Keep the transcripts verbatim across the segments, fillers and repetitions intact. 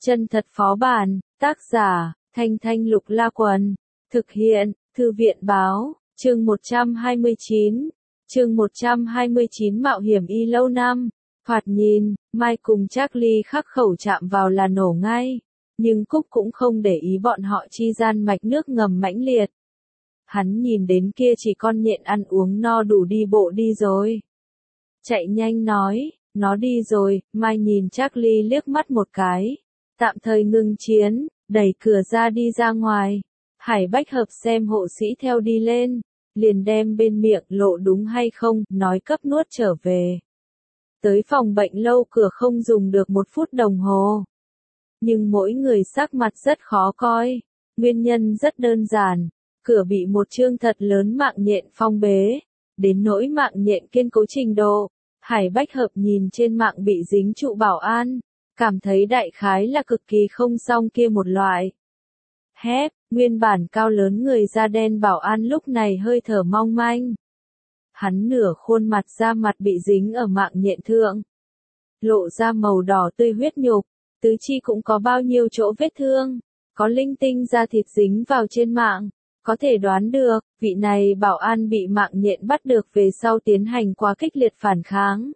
Chân thật phó bản, tác giả, Thanh Thanh Lục La Quần, thực hiện, Thư viện báo, chương một trăm hai mươi chín, chương một trăm hai mươi chín mạo hiểm y lâu năm, thoạt nhìn, Mai cùng Charlie khắc khẩu chạm vào là nổ ngay, nhưng Cúc cũng không để ý bọn họ chi gian mạch nước ngầm mãnh liệt. Hắn nhìn đến kia chỉ con nhện ăn uống no đủ đi bộ đi rồi. Chạy nhanh nói, nó đi rồi, Mai nhìn Charlie liếc mắt một cái. Tạm thời ngưng chiến, đẩy cửa ra đi ra ngoài. Hải Bách Hợp xem hộ sĩ theo đi lên, liền đem bên miệng lộ đúng hay không, nói cấp nuốt trở về. Tới phòng bệnh lâu cửa không dùng được một phút đồng hồ. Nhưng mỗi người sắc mặt rất khó coi. Nguyên nhân rất đơn giản, cửa bị một chương thật lớn mạng nhện phong bế. Đến nỗi mạng nhện kiên cố trình độ, Hải Bách Hợp nhìn trên mạng bị dính trụ bảo an. Cảm thấy đại khái là cực kỳ không xong kia một loại. Hép, nguyên bản cao lớn người da đen bảo an lúc này hơi thở mong manh. Hắn nửa khuôn mặt da mặt bị dính ở mạng nhện thượng. Lộ ra màu đỏ tươi huyết nhục, tứ chi cũng có bao nhiêu chỗ vết thương, có linh tinh da thịt dính vào trên mạng. Có thể đoán được, vị này bảo an bị mạng nhện bắt được về sau tiến hành quá kịch liệt phản kháng.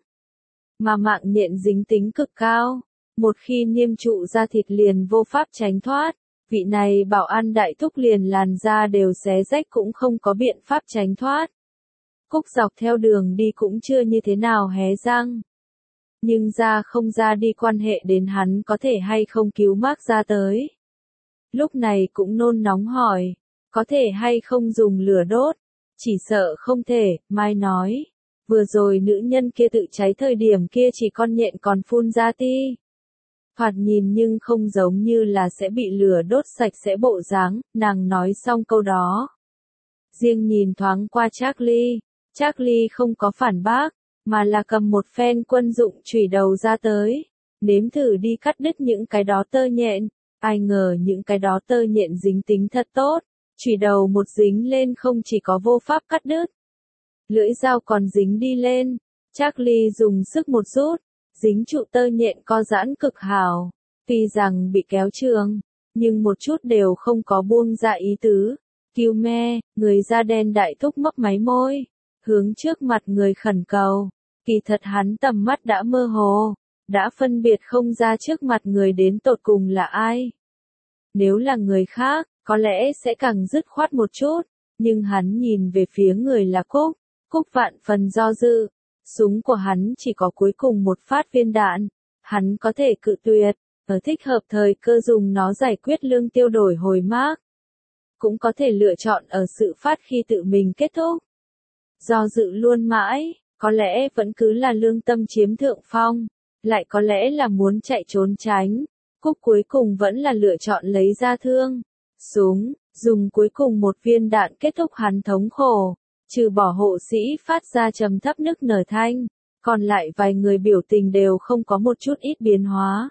Mà mạng nhện dính tính cực cao. Một khi niêm trụ da thịt liền vô pháp tránh thoát, vị này bảo an đại thúc liền làn da đều xé rách cũng không có biện pháp tránh thoát. Cúc dọc theo đường đi cũng chưa như thế nào hé răng. Nhưng ra không ra đi quan hệ đến hắn có thể hay không cứu Mark ra tới. Lúc này cũng nôn nóng hỏi, có thể hay không dùng lửa đốt, chỉ sợ không thể, Mai nói. Vừa rồi nữ nhân kia tự cháy thời điểm kia chỉ con nhện còn phun ra ti. Thoạt nhìn nhưng không giống như là sẽ bị lửa đốt sạch sẽ bộ dáng, nàng nói xong câu đó. Riêng nhìn thoáng qua Charlie, Charlie không có phản bác, mà là cầm một phen quân dụng chùy đầu ra tới, nếm thử đi cắt đứt những cái đó tơ nhện, ai ngờ những cái đó tơ nhện dính tính thật tốt, chùy đầu một dính lên không chỉ có vô pháp cắt đứt, lưỡi dao còn dính đi lên, Charlie dùng sức một rút. Dính trụ tơ nhện co giãn cực hảo, tuy rằng bị kéo trường, nhưng một chút đều không có buông ra ý tứ. Cứu me, người da đen đại thúc mấp máy môi, hướng trước mặt người khẩn cầu. Kỳ thật hắn tầm mắt đã mơ hồ, đã phân biệt không ra trước mặt người đến tột cùng là ai. Nếu là người khác, có lẽ sẽ càng dứt khoát một chút, nhưng hắn nhìn về phía người là Cúc, Cúc vạn phần do dự. Súng của hắn chỉ có cuối cùng một phát viên đạn, hắn có thể cự tuyệt, ở thích hợp thời cơ dùng nó giải quyết lương tiêu đổi hồi Mark. Cũng có thể lựa chọn ở sự phát khi tự mình kết thúc. Do dự luôn mãi, có lẽ vẫn cứ là lương tâm chiếm thượng phong, lại có lẽ là muốn chạy trốn tránh. Cúc cuối cùng vẫn là lựa chọn lấy ra thương, súng, dùng cuối cùng một viên đạn kết thúc hắn thống khổ. Trừ bỏ hộ sĩ phát ra trầm thấp nức nở thanh, còn lại vài người biểu tình đều không có một chút ít biến hóa.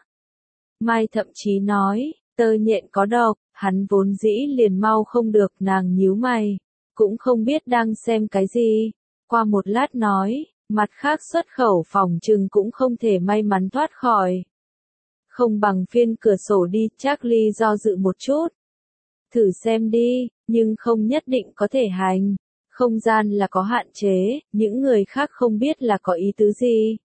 Mai thậm chí nói, tơ nhện có độc, hắn vốn dĩ liền mau không được, nàng nhíu mày, cũng không biết đang xem cái gì. Qua một lát nói, mặt khác xuất khẩu phòng trừng cũng không thể may mắn thoát khỏi. Không bằng phiên cửa sổ đi, Charlie do dự một chút. Thử xem đi, nhưng không nhất định có thể hành. Không gian là có hạn chế, những người khác không biết là có ý tứ gì.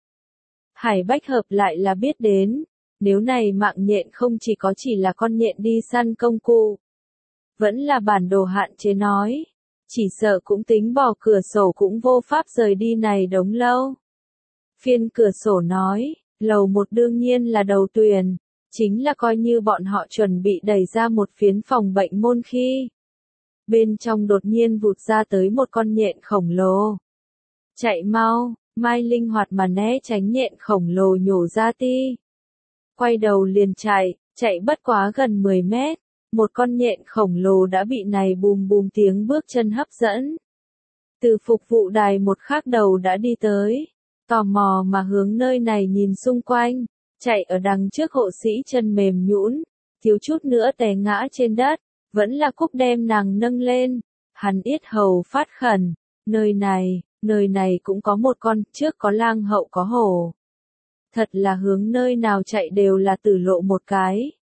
Hải Bách Hợp lại là biết đến, nếu này mạng nhện không chỉ có chỉ là con nhện đi săn công cụ. Vẫn là bản đồ hạn chế nói, chỉ sợ cũng tính bỏ cửa sổ cũng vô pháp rời đi này đống lâu. Phiên cửa sổ nói, lầu một đương nhiên là đầu tuyển, chính là coi như bọn họ chuẩn bị đẩy ra một phiến phòng bệnh môn khi. Bên trong đột nhiên vụt ra tới một con nhện khổng lồ. Chạy mau, Mai linh hoạt mà né tránh nhện khổng lồ nhổ ra ti. Quay đầu liền chạy, chạy bất quá gần mười mét. Một con nhện khổng lồ đã bị này bùm bùm tiếng bước chân hấp dẫn. Từ phục vụ đài một khác đầu đã đi tới. Tò mò mà hướng nơi này nhìn xung quanh. Chạy ở đằng trước hộ sĩ chân mềm nhũn, thiếu chút nữa té ngã trên đất. Vẫn là Cúc đem nàng nâng lên, hắn yết hầu phát khẩn, nơi này, nơi này cũng có một con, trước có lang hậu có hổ. Thật là hướng nơi nào chạy đều là tử lộ một cái,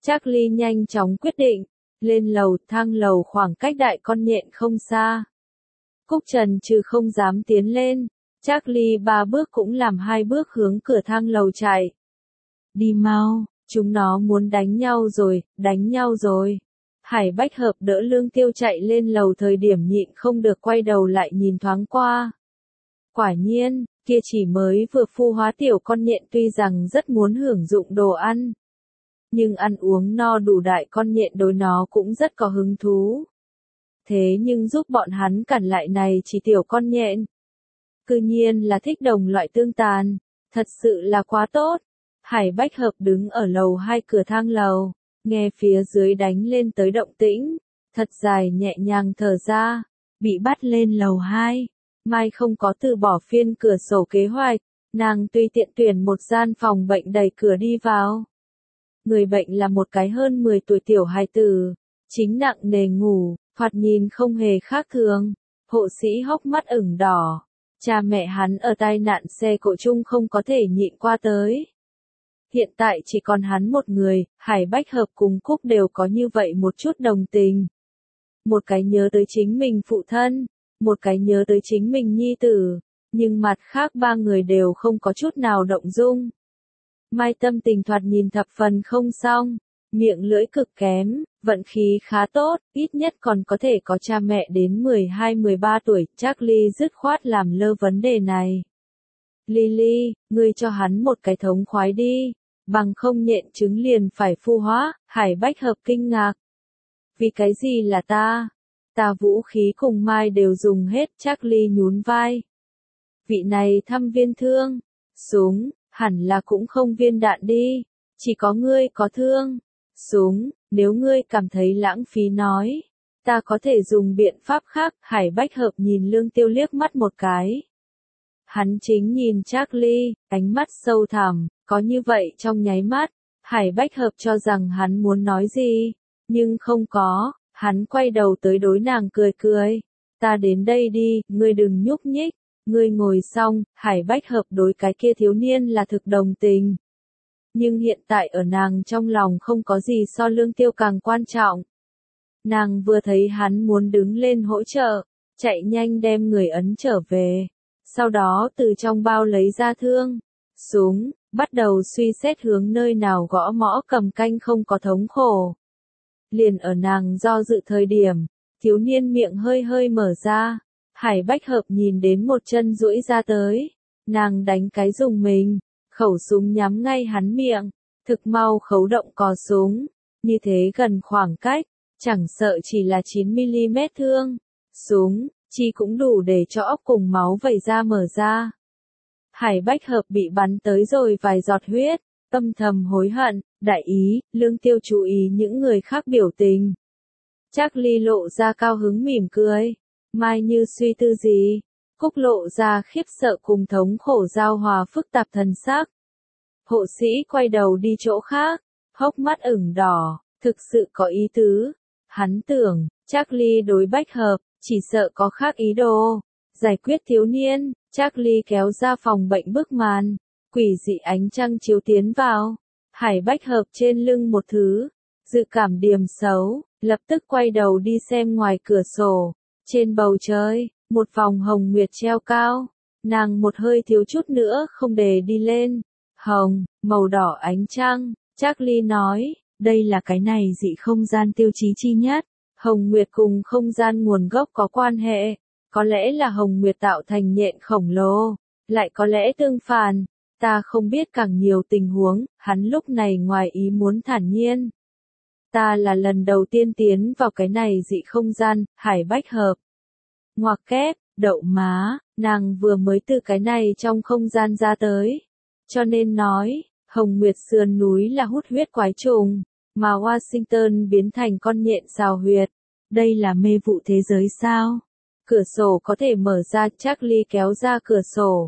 Charlie nhanh chóng quyết định, lên lầu, thang lầu khoảng cách đại con nhện không xa. Cúc Trần trừ không dám tiến lên, Charlie ba bước cũng làm hai bước hướng cửa thang lầu chạy. Đi mau, chúng nó muốn đánh nhau rồi, đánh nhau rồi. Hải Bách Hợp đỡ Lương Tiêu chạy lên lầu thời điểm nhịn không được quay đầu lại nhìn thoáng qua. Quả nhiên, kia chỉ mới vừa phu hóa tiểu con nhện tuy rằng rất muốn hưởng dụng đồ ăn. Nhưng ăn uống no đủ đại con nhện đối nó cũng rất có hứng thú. Thế nhưng giúp bọn hắn cản lại này chỉ tiểu con nhện. Cư nhiên là thích đồng loại tương tàn, thật sự là quá tốt. Hải Bách Hợp đứng ở lầu hai cửa thang lầu, nghe phía dưới đánh lên tới động tĩnh, thật dài nhẹ nhàng thở ra, bị bắt lên lầu hai. Mai không có từ bỏ phiên cửa sổ kế hoạch, nàng tùy tiện tuyển một gian phòng bệnh đẩy cửa đi vào. Người bệnh là một cái hơn mười tuổi tiểu hài tử, chính nặng nề ngủ, thoạt nhìn không hề khác thường. Hộ sĩ hốc mắt ửng đỏ, cha mẹ hắn ở tai nạn xe cộ chung không có thể nhịn qua tới. Hiện tại chỉ còn hắn một người, Hải Bách Hợp cùng Cúc đều có như vậy một chút đồng tình. Một cái nhớ tới chính mình phụ thân, một cái nhớ tới chính mình nhi tử, nhưng mặt khác ba người đều không có chút nào động dung. Mai tâm tình thoạt nhìn thập phần không xong, miệng lưỡi cực kém, vận khí khá tốt, ít nhất còn có thể có cha mẹ đến mười hai mười ba tuổi, Charlie dứt khoát làm lơ vấn đề này. Lily, ngươi cho hắn một cái thống khoái đi, bằng không nhện trứng liền phải phu hóa. Hải Bách Hợp kinh ngạc. Vì cái gì là ta? Ta vũ khí cùng Mai đều dùng hết, Charlie nhún vai. Vị này thăm viên thương, súng, hẳn là cũng không viên đạn đi, chỉ có ngươi có thương, súng, nếu ngươi cảm thấy lãng phí nói, ta có thể dùng biện pháp khác. Hải Bách Hợp nhìn Lương Tiêu liếc mắt một cái. Hắn chính nhìn Charlie, ánh mắt sâu thẳm, có như vậy trong nháy mắt, Hải Bách Hợp cho rằng hắn muốn nói gì, nhưng không có, hắn quay đầu tới đối nàng cười cười. Ta đến đây đi, ngươi đừng nhúc nhích, ngươi ngồi xong. Hải Bách Hợp đối cái kia thiếu niên là thực đồng tình. Nhưng hiện tại ở nàng trong lòng không có gì so Lương Tiêu càng quan trọng. Nàng vừa thấy hắn muốn đứng lên hỗ trợ, chạy nhanh đem người ấn trở về. Sau đó từ trong bao lấy ra thương, súng, bắt đầu suy xét hướng nơi nào gõ mõ cầm canh không có thống khổ. Liền ở nàng do dự thời điểm, thiếu niên miệng hơi hơi mở ra, Hải Bách Hợp nhìn đến một chân duỗi ra tới, nàng đánh cái dùng mình, khẩu súng nhắm ngay hắn miệng, thực mau khấu động cò súng, như thế gần khoảng cách, chẳng sợ chỉ là chín mi li mét thương, súng, chi cũng đủ để cho óc cùng máu vẩy ra mở ra. Hải Bách Hợp bị bắn tới rồi vài giọt huyết, âm thầm hối hận. Đại ý, Lương Tiêu chú ý những người khác biểu tình. Charlie lộ ra cao hứng mỉm cười. Mai như suy tư gì. Cúc lộ ra khiếp sợ cùng thống khổ giao hòa phức tạp thần sắc. Hộ sĩ quay đầu đi chỗ khác, hốc mắt ửng đỏ, thực sự có ý tứ. Hắn tưởng, Charlie đối Bách Hợp, chỉ sợ có khác ý đồ. Giải quyết thiếu niên, Charlie kéo ra phòng bệnh bức màn, quỷ dị ánh trăng chiếu tiến vào. Hải Bách Hợp trên lưng một thứ, dự cảm điềm xấu, lập tức quay đầu đi xem ngoài cửa sổ. Trên bầu trời, một vòng hồng nguyệt treo cao, nàng một hơi thiếu chút nữa không để đi lên. Hồng, màu đỏ ánh trăng, Charlie nói, đây là cái này dị không gian tiêu chí chi nhất. Hồng nguyệt cùng không gian nguồn gốc có quan hệ, có lẽ là hồng nguyệt tạo thành nhện khổng lồ, lại có lẽ tương phản. Ta không biết càng nhiều tình huống, hắn lúc này ngoài ý muốn thản nhiên. Ta là lần đầu tiên tiến vào cái này dị không gian, Hải Bách Hợp. Ngoặc kép, đậu má, nàng vừa mới từ cái này trong không gian ra tới. Cho nên nói, Hồng Nguyệt sườn núi là hút huyết quái trùng, mà Washington biến thành con nhện xào huyệt. Đây là mê vụ thế giới sao? Cửa sổ có thể mở ra, Charlie kéo ra cửa sổ.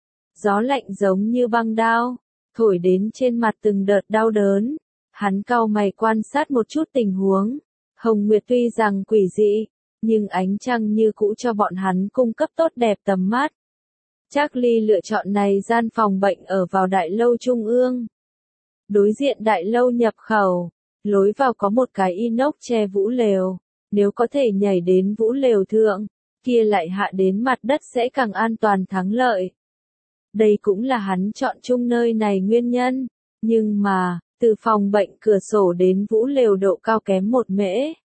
Gió lạnh giống như băng đao, thổi đến trên mặt từng đợt đau đớn. Hắn cau mày quan sát một chút tình huống. Hồng Nguyệt tuy rằng quỷ dị, nhưng ánh trăng như cũ cho bọn hắn cung cấp tốt đẹp tầm mắt. Charlie lựa chọn này gian phòng bệnh ở vào đại lâu trung ương. Đối diện đại lâu nhập khẩu, Lối vào có một cái inox che vũ lều. Nếu có thể nhảy đến vũ lều thượng, kia lại hạ đến mặt đất sẽ càng an toàn thắng lợi. Đây cũng là hắn chọn chung nơi này nguyên nhân. Nhưng mà, từ phòng bệnh cửa sổ đến vũ lều độ cao kém một mễ.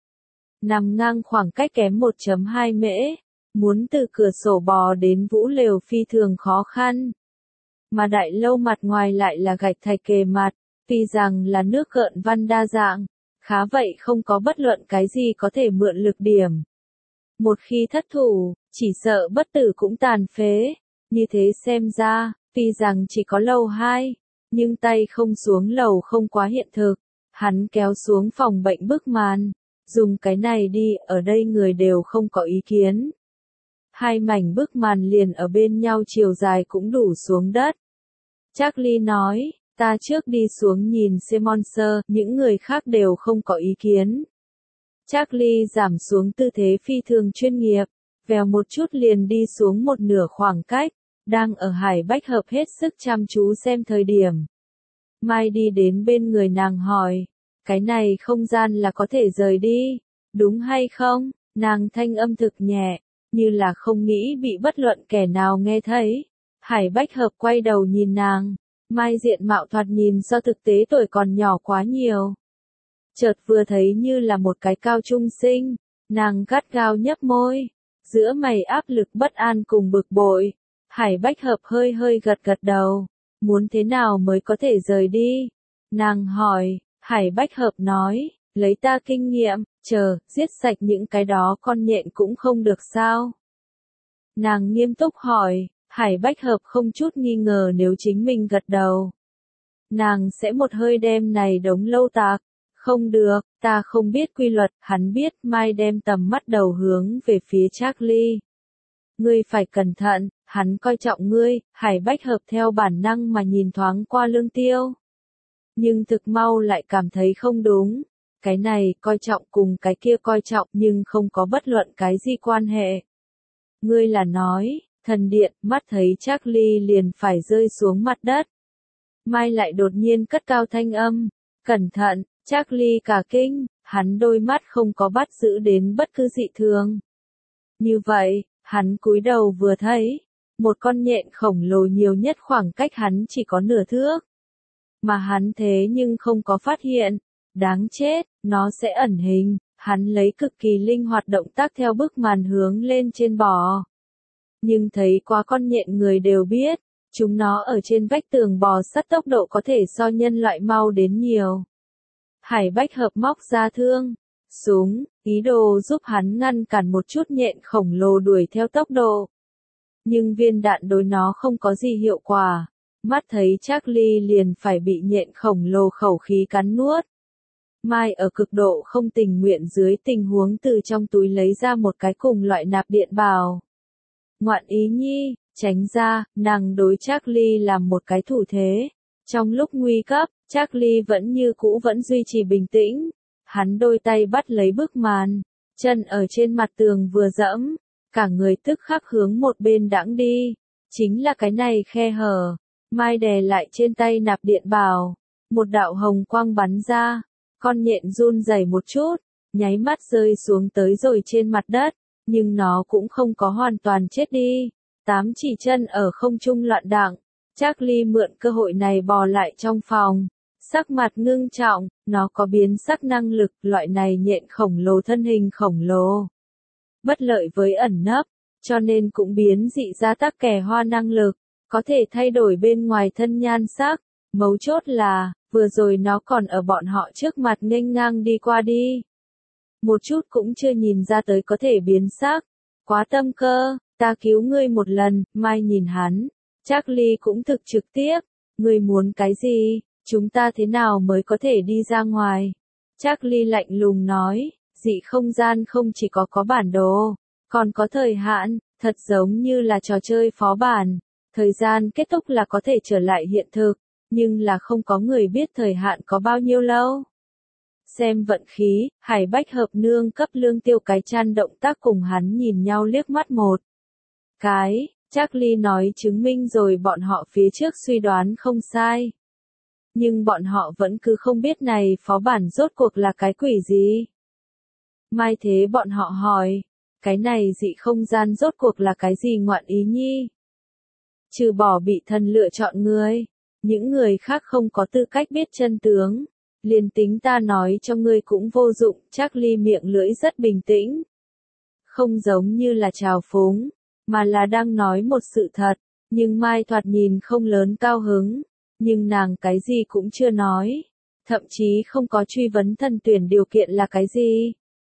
Nằm ngang khoảng cách kém một phẩy hai mễ. Muốn từ cửa sổ bò đến vũ lều phi thường khó khăn. Mà đại lâu mặt ngoài lại là gạch thạch kề mặt, tuy rằng là nước gợn văn đa dạng, khá vậy không có bất luận cái gì có thể mượn lực điểm. Một khi thất thủ, chỉ sợ bất tử cũng tàn phế. Như thế xem ra, tuy rằng chỉ có lầu hai, nhưng tay không xuống lầu không quá hiện thực. Hắn kéo xuống phòng bệnh bức màn, dùng cái này đi, ở đây người đều không có ý kiến. Hai mảnh bức màn liền ở bên nhau chiều dài cũng đủ xuống đất. Charlie nói, ta trước đi xuống nhìn Simonser, những người khác đều không có ý kiến. Charlie giảm xuống tư thế phi thường chuyên nghiệp, vèo một chút liền đi xuống một nửa khoảng cách, đang ở Hải Bách Hợp hết sức chăm chú xem thời điểm. Mai đi đến bên người nàng hỏi, cái này không gian là có thể rời đi, đúng hay không? Nàng thanh âm thực nhẹ, như là không nghĩ bị bất luận kẻ nào nghe thấy. Hải Bách Hợp quay đầu nhìn nàng, Mai diện mạo thoạt nhìn so thực tế tuổi còn nhỏ quá nhiều. Chợt vừa thấy như là một cái cao trung sinh, nàng gắt gao nhấp môi, giữa mày áp lực bất an cùng bực bội. Hải Bách Hợp hơi hơi gật gật đầu, muốn thế nào mới có thể rời đi? Nàng hỏi, Hải Bách Hợp nói, lấy ta kinh nghiệm, chờ, giết sạch những cái đó con nhện cũng không được sao? Nàng nghiêm túc hỏi, Hải Bách Hợp không chút nghi ngờ nếu chính mình gật đầu. Nàng sẽ một hơi đem này đống lâu tạc. Không được, ta không biết quy luật, hắn biết. Mai đem tầm mắt đầu hướng về phía Charlie. Ngươi phải cẩn thận, hắn coi trọng ngươi. Hải Bách Hợp theo bản năng mà nhìn thoáng qua Lương Tiêu. Nhưng thực mau lại cảm thấy không đúng. Cái này coi trọng cùng cái kia coi trọng nhưng không có bất luận cái gì quan hệ. Ngươi là nói, thần điện, mắt thấy Charlie liền phải rơi xuống mặt đất. Mai lại đột nhiên cất cao thanh âm, cẩn thận. Charlie cả kinh, hắn đôi mắt không có bắt giữ đến bất cứ dị thường. Như vậy, hắn cúi đầu vừa thấy, một con nhện khổng lồ nhiều nhất khoảng cách hắn chỉ có nửa thước. Mà hắn thế nhưng không có phát hiện, đáng chết, nó sẽ ẩn hình, hắn lấy cực kỳ linh hoạt động tác theo bức màn hướng lên trên bò. Nhưng thấy quá con nhện người đều biết, chúng nó ở trên vách tường bò sắt tốc độ có thể so nhân loại mau đến nhiều. Hải Bách Hợp móc ra thương, súng, ý đồ giúp hắn ngăn cản một chút nhện khổng lồ đuổi theo tốc độ. Nhưng viên đạn đối nó không có gì hiệu quả, mắt thấy Charlie liền phải bị nhện khổng lồ khẩu khí cắn nuốt. Mai ở cực độ không tình nguyện dưới tình huống từ trong túi lấy ra một cái cùng loại nạp điện bảo. Ngoạn ý nhi, tránh ra, nàng đối Charlie làm một cái thủ thế. Trong lúc nguy cấp, Charlie vẫn như cũ vẫn duy trì bình tĩnh. Hắn đôi tay bắt lấy bức màn, chân ở trên mặt tường vừa dẫm, cả người tức khắc hướng một bên đãng đi. Chính là cái này khe hở. Mai đè lại trên tay nạp điện bảo. Một đạo hồng quang bắn ra. Con nhện run rẩy một chút, nháy mắt rơi xuống tới rồi trên mặt đất. Nhưng nó cũng không có hoàn toàn chết đi. Tám chỉ chân ở không trung loạn đặng. Charlie mượn cơ hội này bò lại trong phòng. Sắc mặt ngưng trọng, nó có biến sắc năng lực, loại này nhện khổng lồ thân hình khổng lồ. Bất lợi với ẩn nấp, cho nên cũng biến dị ra tắc kè hoa năng lực, có thể thay đổi bên ngoài thân nhan sắc. Mấu chốt là, vừa rồi nó còn ở bọn họ trước mặt nghênh ngang đi qua đi. Một chút cũng chưa nhìn ra tới có thể biến sắc. Quá tâm cơ, ta cứu ngươi một lần. Mai nhìn hắn. Charlie cũng thực trực tiếp. Ngươi muốn cái gì? Chúng ta thế nào mới có thể đi ra ngoài? Charlie lạnh lùng nói, dị không gian không chỉ có có bản đồ, còn có thời hạn, thật giống như là trò chơi phó bản. Thời gian kết thúc là có thể trở lại hiện thực, nhưng là không có người biết thời hạn có bao nhiêu lâu. Xem vận khí, Hải Bách Hợp nương cấp Lương Tiêu cái chăn động tác cùng hắn nhìn nhau liếc mắt một cái. Charlie nói chứng minh rồi bọn họ phía trước suy đoán không sai. Nhưng bọn họ vẫn cứ không biết này phó bản rốt cuộc là cái quỷ gì. Mai thế bọn họ hỏi, cái này dị không gian rốt cuộc là cái gì ngoạn ý nhi? Trừ bỏ bị thần lựa chọn ngươi, những người khác không có tư cách biết chân tướng. Liền tính ta nói cho ngươi cũng vô dụng, chắc ly miệng lưỡi rất bình tĩnh. Không giống như là trào phúng, mà là đang nói một sự thật, nhưng Mai thoạt nhìn không lớn cao hứng, nhưng nàng cái gì cũng chưa nói, thậm chí không có truy vấn thần tuyển điều kiện là cái gì.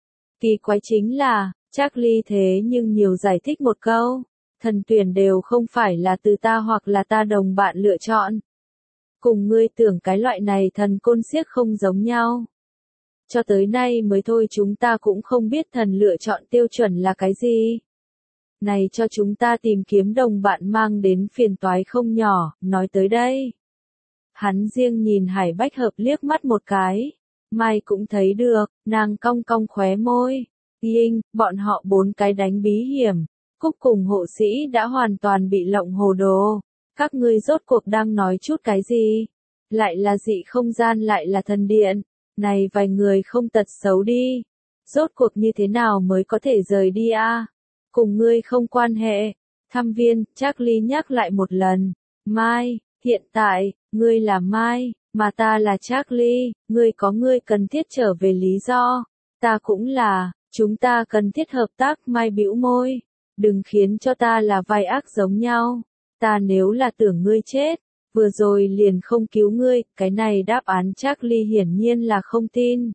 Kỳ quái chính là, chắc ly thế nhưng nhiều giải thích một câu, thần tuyển đều không phải là từ ta hoặc là ta đồng bạn lựa chọn. Cùng ngươi tưởng cái loại này thần côn siếc không giống nhau. Cho tới nay mới thôi chúng ta cũng không biết thần lựa chọn tiêu chuẩn là cái gì. Này cho chúng ta tìm kiếm đồng bạn mang đến phiền toái không nhỏ, nói tới đây. Hắn riêng nhìn Hải Bách Hợp liếc mắt một cái. Mai cũng thấy được, nàng cong cong khóe môi. Yinh, bọn họ bốn cái đánh bí hiểm. Cúc cùng hộ sĩ đã hoàn toàn bị lộng hồ đồ. Các ngươi rốt cuộc đang nói chút cái gì? Lại là dị không gian lại là thần điện. Này vài người không tật xấu đi. Rốt cuộc như thế nào mới có thể rời đi a? À? Cùng ngươi không quan hệ. Thăm viên, Charlie nhắc lại một lần. Mai, hiện tại, ngươi là Mai, mà ta là Charlie, ngươi có ngươi cần thiết trở về lý do. Ta cũng là, chúng ta cần thiết hợp tác. Mai bĩu môi. Đừng khiến cho ta là vai ác giống nhau. Ta nếu là tưởng ngươi chết, vừa rồi liền không cứu ngươi, cái này đáp án Charlie hiển nhiên là không tin.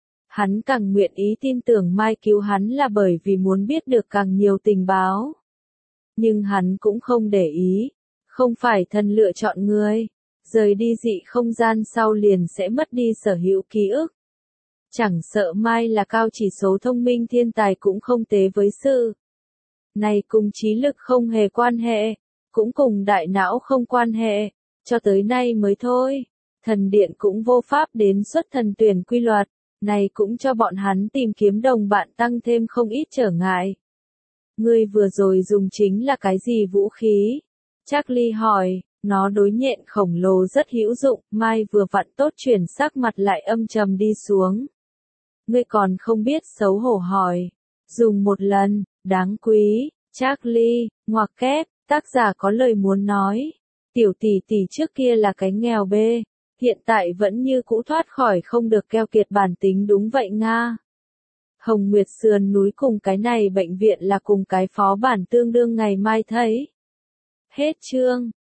Hắn càng nguyện ý tin tưởng Mai cứu hắn là bởi vì muốn biết được càng nhiều tình báo. Nhưng hắn cũng không để ý, không phải thần lựa chọn ngươi, rời đi dị không gian sau liền sẽ mất đi sở hữu ký ức. Chẳng sợ Mai là cao chỉ số thông minh thiên tài cũng không tế với sự. Này cùng trí lực không hề quan hệ, cũng cùng đại não không quan hệ, cho tới nay mới thôi. Thần điện cũng vô pháp đến xuất thần tuyển quy luật, này cũng cho bọn hắn tìm kiếm đồng bạn tăng thêm không ít trở ngại. Ngươi vừa rồi dùng chính là cái gì vũ khí? Charlie hỏi, nó đối nhện khổng lồ rất hữu dụng, Mai vừa vặn tốt chuyển sắc mặt lại âm trầm đi xuống. Ngươi còn không biết xấu hổ hỏi, dùng một lần, đáng quý, Charlie, ngoặc kép, tác giả có lời muốn nói. Tiểu tỷ tỷ trước kia là cái nghèo bê, hiện tại vẫn như cũ thoát khỏi không được keo kiệt bản tính đúng vậy Nga. Hồng Nguyệt sườn núi cùng cái này bệnh viện là cùng cái phó bản tương đương ngày mai thấy. Hết chương.